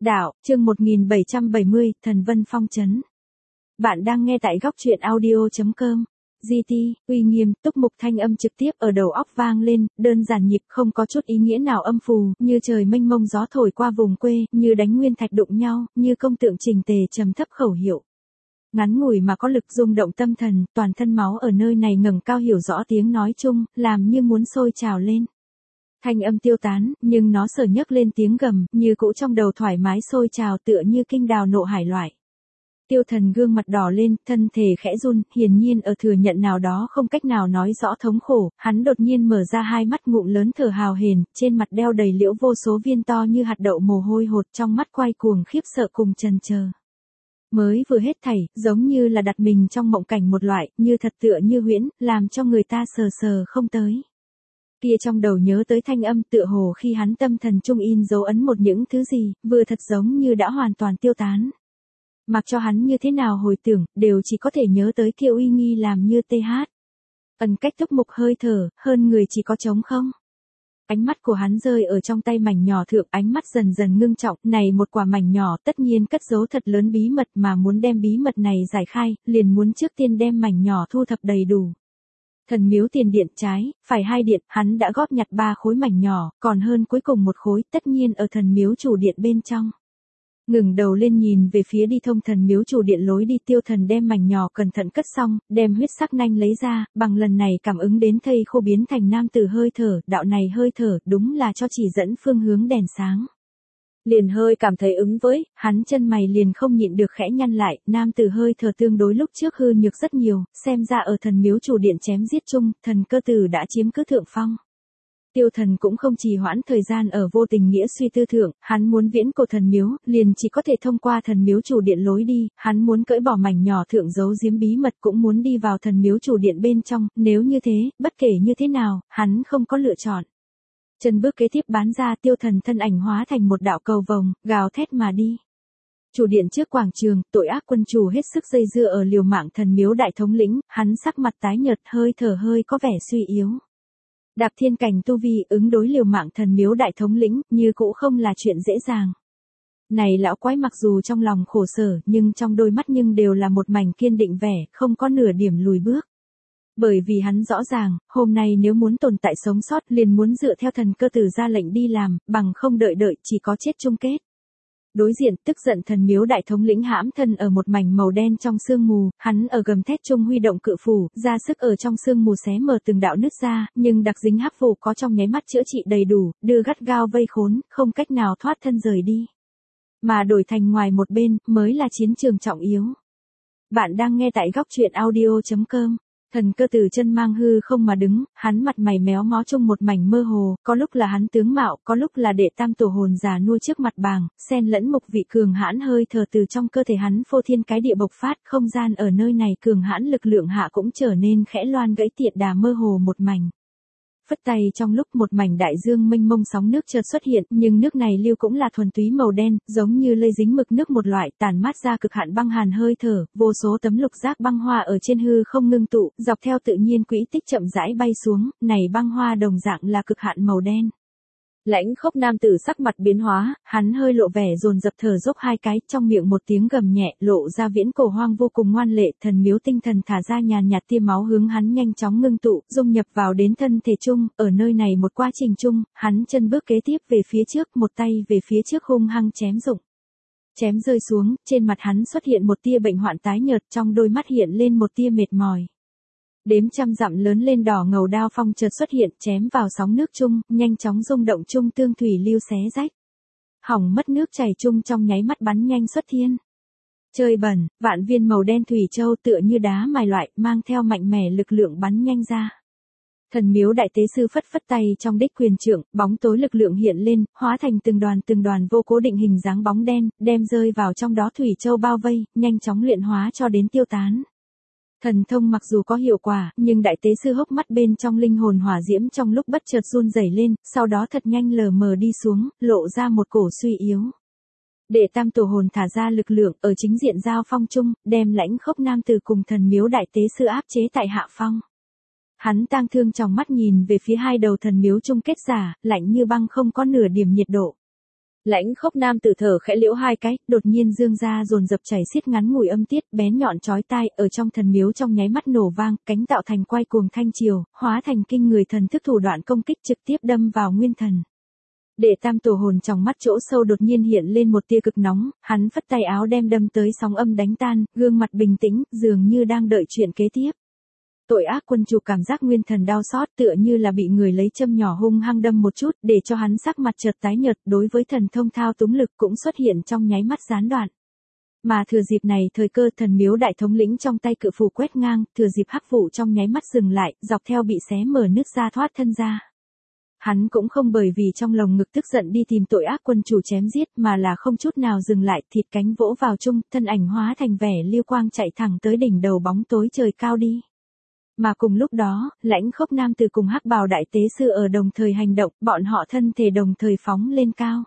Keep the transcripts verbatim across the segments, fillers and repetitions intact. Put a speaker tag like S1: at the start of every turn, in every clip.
S1: Đạo, chương một nghìn bảy trăm bảy mươi, Thần Vân Phong trấn. Bạn đang nghe tại góc truyện audio chấm com. giê tê, uy nghiêm, túc mục thanh âm trực tiếp ở đầu óc vang lên, đơn giản nhịp không có chút ý nghĩa nào âm phù, như trời mênh mông gió thổi qua vùng quê, như đánh nguyên thạch đụng nhau, như công tượng trình tề trầm thấp khẩu hiệu. Ngắn ngủi mà có lực rung động tâm thần, toàn thân máu ở nơi này ngẩng cao hiểu rõ tiếng nói chung, làm như muốn sôi trào lên. Thanh âm tiêu tán, nhưng nó sở nhấc lên tiếng gầm, như cũ trong đầu thoải mái sôi trào tựa như kinh đào nộ hải loại. Tiêu Thần gương mặt đỏ lên, thân thể khẽ run, hiển nhiên ở thừa nhận nào đó không cách nào nói rõ thống khổ, hắn đột nhiên mở ra hai mắt ngụm lớn thở hào hển, trên mặt đeo đầy liễu vô số viên to như hạt đậu mồ hôi hột, trong mắt quay cuồng khiếp sợ cùng chần chờ. Mới vừa hết thảy, giống như là đặt mình trong mộng cảnh một loại, như thật tựa như huyễn, làm cho người ta sờ sờ không tới. Kia trong đầu nhớ tới thanh âm tựa hồ khi hắn tâm thần trung in dấu ấn một những thứ gì, vừa thật giống như đã hoàn toàn tiêu tán. Mặc cho hắn như thế nào hồi tưởng, đều chỉ có thể nhớ tới kia uy nghi làm như tê hát. Ẩn cách túc mục hơi thở, hơn người chỉ có trống không. Ánh mắt của hắn rơi ở trong tay mảnh nhỏ thượng, ánh mắt dần dần ngưng trọng, này một quả mảnh nhỏ tất nhiên cất giấu thật lớn bí mật mà muốn đem bí mật này giải khai, liền muốn trước tiên đem mảnh nhỏ thu thập đầy đủ. Thần miếu tiền điện trái, phải hai điện, hắn đã góp nhặt ba khối mảnh nhỏ, còn hơn cuối cùng một khối, tất nhiên ở thần miếu chủ điện bên trong. Ngừng đầu lên nhìn về phía đi thông thần miếu chủ điện lối đi, Tiêu Thần đem mảnh nhỏ cẩn thận cất xong, đem huyết sắc nanh lấy ra, bằng lần này cảm ứng đến thây khô biến thành nam tử hơi thở, đạo này hơi thở, đúng là cho chỉ dẫn phương hướng đèn sáng. Liền hơi cảm thấy ứng với, hắn chân mày liền không nhịn được khẽ nhăn lại, nam tử hơi thở tương đối lúc trước hư nhược rất nhiều, xem ra ở thần miếu chủ điện chém giết chung, thần cơ tử đã chiếm cứ thượng phong. Tiêu Thần cũng không trì hoãn thời gian ở vô tình nghĩa suy tư thượng, hắn muốn viễn cổ thần miếu, liền chỉ có thể thông qua thần miếu chủ điện lối đi, hắn muốn cởi bỏ mảnh nhỏ thượng giấu giếm bí mật cũng muốn đi vào thần miếu chủ điện bên trong, nếu như thế, bất kể như thế nào, hắn không có lựa chọn. Chân bước kế tiếp bán ra, Tiêu Thần thân ảnh hóa thành một đạo cầu vồng, gào thét mà đi. Chủ điện trước quảng trường, tội ác quân chủ hết sức dây dưa ở liều mạng thần miếu đại thống lĩnh, hắn sắc mặt tái nhợt, hơi thở hơi có vẻ suy yếu. Đạp thiên cảnh tu vi ứng đối liều mạng thần miếu đại thống lĩnh, như cũ không là chuyện dễ dàng. Này lão quái mặc dù trong lòng khổ sở, nhưng trong đôi mắt nhưng đều là một mảnh kiên định vẻ, không có nửa điểm lùi bước. Bởi vì hắn rõ ràng, hôm nay nếu muốn tồn tại sống sót liền muốn dựa theo thần cơ tử ra lệnh đi làm, bằng không đợi đợi chỉ có chết chung kết. Đối diện, tức giận thần miếu đại thống lĩnh hãm thân ở một mảnh màu đen trong sương mù, hắn ở gầm thét trung huy động cự phủ, ra sức ở trong sương mù xé mở từng đạo nứt ra, nhưng đặc dính hắc phủ có trong nháy mắt chữa trị đầy đủ, đưa gắt gao vây khốn, không cách nào thoát thân rời đi. Mà đổi thành ngoài một bên, mới là chiến trường trọng yếu. Bạn đang nghe tại góc truyện audio chấm com. Thần cơ tử chân mang hư không mà đứng, hắn mặt mày méo mó chung một mảnh mơ hồ, có lúc là hắn tướng mạo, có lúc là đệ tam tổ hồn già nuôi trước mặt bàng, xen lẫn một vị cường hãn hơi thở từ trong cơ thể hắn phô thiên cái địa bộc phát, không gian ở nơi này cường hãn lực lượng hạ cũng trở nên khẽ loan gãy tiệt đà mơ hồ một mảnh. Phất tay trong lúc một mảnh đại dương mênh mông sóng nước chợt xuất hiện, nhưng nước này lưu cũng là thuần túy màu đen, giống như lây dính mực nước một loại, tản mát ra cực hạn băng hàn hơi thở, vô số tấm lục giác băng hoa ở trên hư không ngưng tụ, dọc theo tự nhiên quỹ tích chậm rãi bay xuống, này băng hoa đồng dạng là cực hạn màu đen. Lãnh khốc nam tử sắc mặt biến hóa, hắn hơi lộ vẻ dồn dập thở dốc hai cái, trong miệng một tiếng gầm nhẹ, lộ ra viễn cổ hoang vô cùng ngoan lệ, thần miếu tinh thần thả ra nhàn nhạt tia máu hướng hắn nhanh chóng ngưng tụ, dung nhập vào đến thân thể chung, ở nơi này một quá trình chung, hắn chân bước kế tiếp về phía trước, một tay về phía trước hung hăng chém dụng. Chém rơi xuống, trên mặt hắn xuất hiện một tia bệnh hoạn tái nhợt, trong đôi mắt hiện lên một tia mệt mỏi. Đếm trăm dặm lớn lên đỏ ngầu đao phong chợt xuất hiện, chém vào sóng nước chung, nhanh chóng rung động chung tương thủy lưu xé rách. Hỏng mất nước chảy chung trong nháy mắt bắn nhanh xuất thiên. Trời bẩn, vạn viên màu đen thủy châu tựa như đá mài loại, mang theo mạnh mẽ lực lượng bắn nhanh ra. Thần miếu đại tế sư phất phất tay trong đích quyền trượng, bóng tối lực lượng hiện lên, hóa thành từng đoàn từng đoàn vô cố định hình dáng bóng đen, đem rơi vào trong đó thủy châu bao vây, nhanh chóng luyện hóa cho đến tiêu tán. Thần thông mặc dù có hiệu quả, nhưng đại tế sư hốc mắt bên trong linh hồn hỏa diễm trong lúc bất chợt run rẩy lên, sau đó thật nhanh lờ mờ đi xuống, lộ ra một cổ suy yếu. Đệ tam tổ hồn thả ra lực lượng ở chính diện giao phong chung, đem lãnh khốc nam tử cùng thần miếu đại tế sư áp chế tại hạ phong. Hắn tang thương trong mắt nhìn về phía hai đầu thần miếu chung kết giả, lạnh như băng không có nửa điểm nhiệt độ. Lãnh Khốc nam tử thở khẽ liễu hai cái, đột nhiên dương ra dồn dập chảy xiết ngắn ngủi âm tiết bén nhọn chói tai ở trong thần miếu trong nháy mắt nổ vang, cánh tạo thành quay cuồng thanh chiều, hóa thành kinh người thần thức thủ đoạn công kích trực tiếp đâm vào nguyên thần. Đệ tam tổ hồn trong mắt chỗ sâu đột nhiên hiện lên một tia cực nóng, hắn phất tay áo đem đâm tới sóng âm đánh tan, gương mặt bình tĩnh, dường như đang đợi chuyện kế tiếp. Tội ác quân chủ cảm giác nguyên thần đau xót tựa như là bị người lấy châm nhỏ hung hăng đâm một chút để cho hắn sắc mặt chợt tái nhợt, đối với thần thông thao túng lực cũng xuất hiện trong nháy mắt gián đoạn. Mà thừa dịp này thời cơ thần miếu đại thống lĩnh trong tay cự phù quét ngang, thừa dịp hắc vụ trong nháy mắt dừng lại, dọc theo bị xé mở nứt ra thoát thân ra. Hắn cũng không bởi vì trong lồng ngực tức giận đi tìm tội ác quân chủ chém giết mà là không chút nào dừng lại, thịt cánh vỗ vào chung, thân ảnh hóa thành vẻ lưu quang chạy thẳng tới đỉnh đầu bóng tối trời cao đi. Mà cùng lúc đó, Lãnh Khốc nam tử cùng hắc bào đại tế sư ở đồng thời hành động, bọn họ thân thể đồng thời phóng lên cao.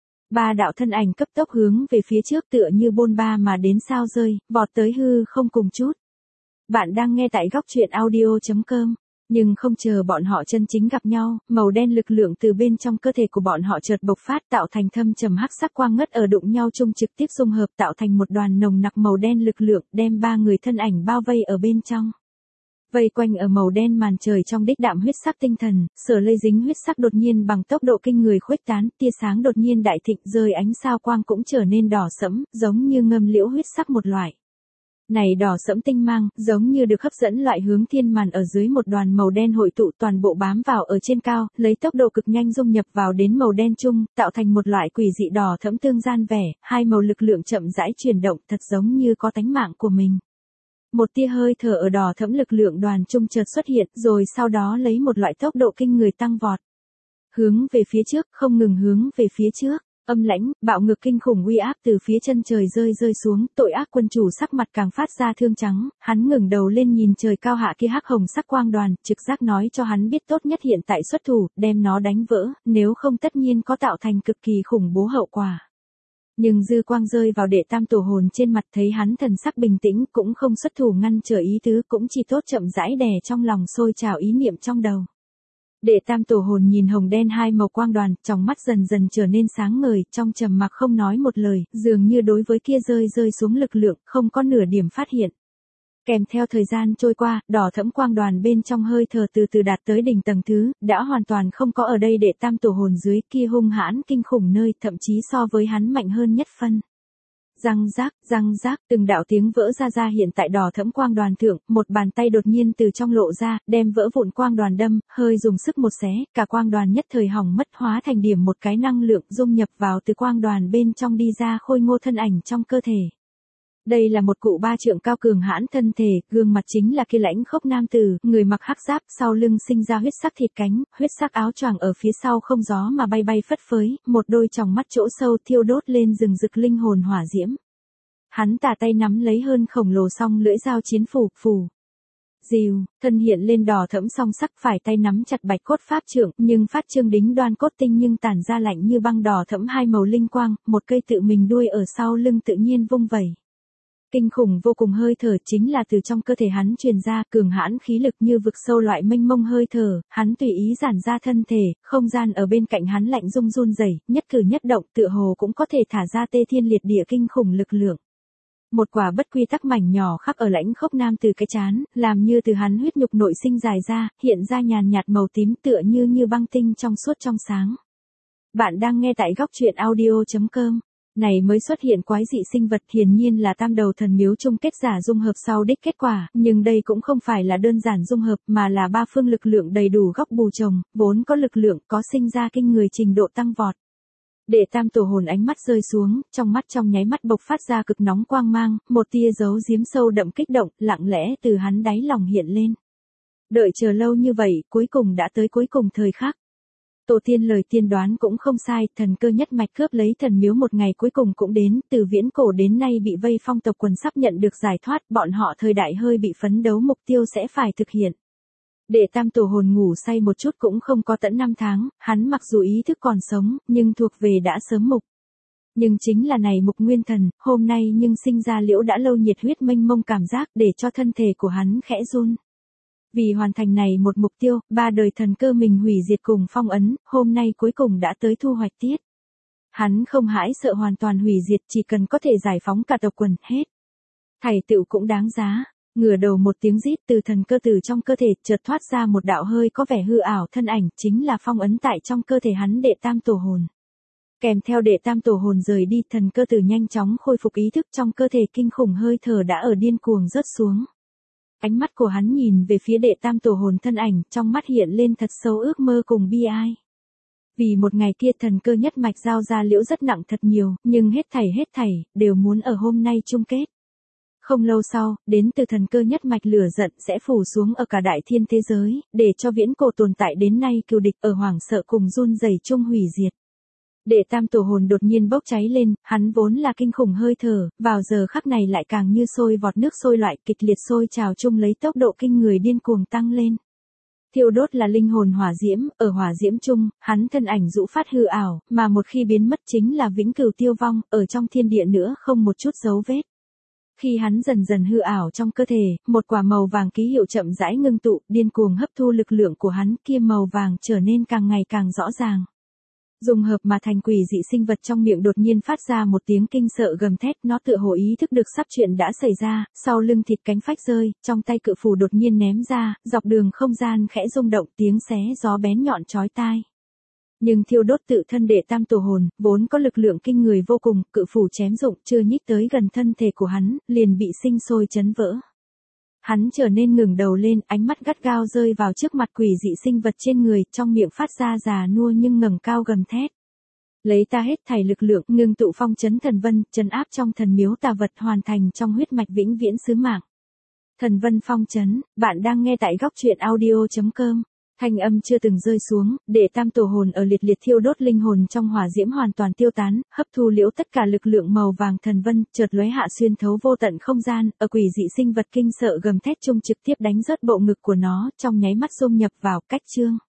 S1: Ba đạo thân ảnh cấp tốc hướng về phía trước tựa như bôn ba mà đến sao rơi, vọt tới hư không cùng chút. Bạn đang nghe tại góc truyện audio chấm com. Nhưng không chờ bọn họ chân chính gặp nhau, màu đen lực lượng từ bên trong cơ thể của bọn họ chợt bộc phát tạo thành thâm trầm hắc sắc quang ngất ở đụng nhau chung trực tiếp dung hợp tạo thành một đoàn nồng nặc màu đen lực lượng đem ba người thân ảnh bao vây ở bên trong. Vây quanh ở màu đen màn trời trong đích đạm huyết sắc tinh thần, sở lây dính huyết sắc đột nhiên bằng tốc độ kinh người khuếch tán, tia sáng đột nhiên đại thịnh rơi ánh sao quang cũng trở nên đỏ sẫm, giống như ngâm liễu huyết sắc một loại. Này đỏ sẫm tinh mang, giống như được hấp dẫn loại hướng thiên màn ở dưới một đoàn màu đen hội tụ toàn bộ bám vào ở trên cao, lấy tốc độ cực nhanh dung nhập vào đến màu đen chung, tạo thành một loại quỷ dị đỏ thẫm tương gian vẻ, hai màu lực lượng chậm rãi chuyển động thật giống như có tánh mạng của mình. Một tia hơi thở ở đỏ thẫm lực lượng đoàn trung chợt xuất hiện rồi sau đó lấy một loại tốc độ kinh người tăng vọt. Hướng về phía trước, không ngừng hướng về phía trước. Âm lãnh, bạo ngược kinh khủng uy áp từ phía chân trời rơi rơi xuống, tội ác quân chủ sắc mặt càng phát ra thương trắng, hắn ngẩng đầu lên nhìn trời cao hạ kia hắc hồng sắc quang đoàn, trực giác nói cho hắn biết tốt nhất hiện tại xuất thủ, đem nó đánh vỡ, nếu không tất nhiên có tạo thành cực kỳ khủng bố hậu quả. Nhưng dư quang rơi vào đệ tam tổ hồn trên mặt thấy hắn thần sắc bình tĩnh cũng không xuất thủ ngăn trở ý tứ cũng chỉ tốt chậm rãi đè trong lòng sôi trào ý niệm trong đầu. Đệ tam tổ hồn nhìn hồng đen hai màu quang đoàn, trong mắt dần dần trở nên sáng ngời, trong trầm mặc không nói một lời, dường như đối với kia rơi rơi xuống lực lượng, không có nửa điểm phát hiện. Kèm theo thời gian trôi qua, đỏ thẫm quang đoàn bên trong hơi thở từ từ đạt tới đỉnh tầng thứ, đã hoàn toàn không có ở đây đệ tam tổ hồn dưới kia hung hãn kinh khủng nơi, thậm chí so với hắn mạnh hơn nhất phân. Răng rác, răng rác, từng đạo tiếng vỡ ra ra hiện tại đỏ thẫm quang đoàn thượng, một bàn tay đột nhiên từ trong lộ ra, đem vỡ vụn quang đoàn đâm, hơi dùng sức một xé, cả quang đoàn nhất thời hỏng mất hóa thành điểm một cái năng lượng dung nhập vào từ quang đoàn bên trong đi ra khôi ngô thân ảnh trong cơ thể. Đây là một cụ ba trượng cao cường hãn thân thể, gương mặt chính là kia Lãnh Khốc nam tử, người mặc hắc giáp, sau lưng sinh ra huyết sắc thịt cánh, huyết sắc áo choàng ở phía sau không gió mà bay bay phất phới, một đôi tròng mắt chỗ sâu thiêu đốt lên rừng rực linh hồn hỏa diễm. Hắn tà tay nắm lấy hơn khổng lồ song lưỡi dao chiến phủ, phù. Dìu, thân hiện lên đỏ thẫm song sắc, phải tay nắm chặt bạch cốt pháp trượng, nhưng phát trương đính đoan cốt tinh nhưng tản ra lạnh như băng đỏ thẫm hai màu linh quang, một cây tự mình đuôi ở sau lưng tự nhiên vung vẩy. Kinh khủng vô cùng hơi thở chính là từ trong cơ thể hắn truyền ra, cường hãn khí lực như vực sâu loại mênh mông hơi thở, hắn tùy ý giản ra thân thể, không gian ở bên cạnh hắn lạnh rung run rẩy, nhất cử nhất động tựa hồ cũng có thể thả ra tê thiên liệt địa kinh khủng lực lượng. Một quả bất quy tắc mảnh nhỏ khắc ở Lãnh Khốc nam từ cái chán, làm như từ hắn huyết nhục nội sinh dài ra, hiện ra nhàn nhạt màu tím tựa như như băng tinh trong suốt trong sáng. Bạn đang nghe tại góc truyện audio chấm com. Này mới xuất hiện quái dị sinh vật hiển nhiên là tam đầu thần miếu chung kết giả dung hợp sau đích kết quả, nhưng đây cũng không phải là đơn giản dung hợp mà là ba phương lực lượng đầy đủ góc bù chồng, vốn có lực lượng có sinh ra kinh người trình độ tăng vọt. Đệ tam tổ hồn ánh mắt rơi xuống, trong mắt trong nháy mắt bộc phát ra cực nóng quang mang, một tia dấu giếm sâu đậm kích động, lặng lẽ từ hắn đáy lòng hiện lên. Đợi chờ lâu như vậy, cuối cùng đã tới cuối cùng thời khắc. Tổ tiên lời tiên đoán cũng không sai, thần cơ nhất mạch cướp lấy thần miếu một ngày cuối cùng cũng đến, từ viễn cổ đến nay bị vây phong tộc quần sắp nhận được giải thoát, bọn họ thời đại hơi bị phấn đấu mục tiêu sẽ phải thực hiện. Đệ tam tổ hồn ngủ say một chút cũng không có tận năm tháng, hắn mặc dù ý thức còn sống, nhưng thuộc về đã sớm mục. Nhưng chính là này mục nguyên thần, hôm nay nhưng sinh ra liễu đã lâu nhiệt huyết mênh mông cảm giác để cho thân thể của hắn khẽ run. Vì hoàn thành này một mục tiêu, ba đời thần cơ mình hủy diệt cùng phong ấn, hôm nay cuối cùng đã tới thu hoạch tiết. Hắn không hãi sợ hoàn toàn hủy diệt, chỉ cần có thể giải phóng cả tộc quần, hết thảy tựu cũng đáng giá. Ngửa đầu một tiếng rít từ thần cơ từ trong cơ thể chợt thoát ra một đạo hơi có vẻ hư ảo thân ảnh, chính là phong ấn tại trong cơ thể hắn đệ tam tổ hồn. Kèm theo đệ tam tổ hồn rời đi, thần cơ tử nhanh chóng khôi phục ý thức, trong cơ thể kinh khủng hơi thở đã ở điên cuồng rớt xuống. Ánh mắt của hắn nhìn về phía đệ tam tổ hồn thân ảnh, trong mắt hiện lên thật sâu ước mơ cùng bi ai. Vì một ngày kia thần cơ nhất mạch giao ra liễu rất nặng thật nhiều, nhưng hết thảy hết thảy, đều muốn ở hôm nay chung kết. Không lâu sau, đến từ thần cơ nhất mạch lửa giận sẽ phủ xuống ở cả đại thiên thế giới, để cho viễn cổ tồn tại đến nay cừu địch ở hoảng sợ cùng run rẩy chung hủy diệt. Đệ tam tổ hồn đột nhiên bốc cháy lên, hắn vốn là kinh khủng hơi thở, vào giờ khắc này lại càng như sôi vọt nước sôi loại kịch liệt sôi trào chung lấy tốc độ kinh người điên cuồng tăng lên. Thiêu đốt là linh hồn hỏa diễm, ở hỏa diễm chung, hắn thân ảnh rũ phát hư ảo, mà một khi biến mất chính là vĩnh cửu tiêu vong, ở trong thiên địa nữa không một chút dấu vết. Khi hắn dần dần hư ảo trong cơ thể, một quả màu vàng ký hiệu chậm rãi ngưng tụ, điên cuồng hấp thu lực lượng của hắn, kia màu vàng trở nên càng ngày càng rõ ràng. Dùng hợp mà thành quỷ dị sinh vật trong miệng đột nhiên phát ra một tiếng kinh sợ gầm thét, nó tựa hồ ý thức được sắp chuyện đã xảy ra, sau lưng thịt cánh phách rơi, trong tay cự phủ đột nhiên ném ra, dọc đường không gian khẽ rung động, tiếng xé gió bén nhọn chói tai. Nhưng thiêu đốt tự thân đệ tam tổ hồn, vốn có lực lượng kinh người vô cùng, cự phủ chém dụng chưa nhích tới gần thân thể của hắn, liền bị sinh sôi chấn vỡ. Hắn trở nên ngừng đầu lên, ánh mắt gắt gao rơi vào trước mặt quỷ dị sinh vật trên người, trong miệng phát ra già nua nhưng ngẩng cao gầm thét. Lấy ta hết thảy lực lượng, ngưng tụ phong chấn thần vân, trấn áp trong thần miếu tà vật, hoàn thành trong huyết mạch vĩnh viễn sứ mạng. Thần vân phong chấn, bạn đang nghe tại góc truyện audio chấm com. Thanh âm chưa từng rơi xuống, đệ tam tổ hồn ở liệt liệt thiêu đốt linh hồn trong hỏa diễm hoàn toàn tiêu tán, hấp thu liễu tất cả lực lượng màu vàng thần vân, chợt lóe hạ xuyên thấu vô tận không gian, ở quỷ dị sinh vật kinh sợ gầm thét chung trực tiếp đánh rớt bộ ngực của nó, trong nháy mắt xông nhập vào cách chương.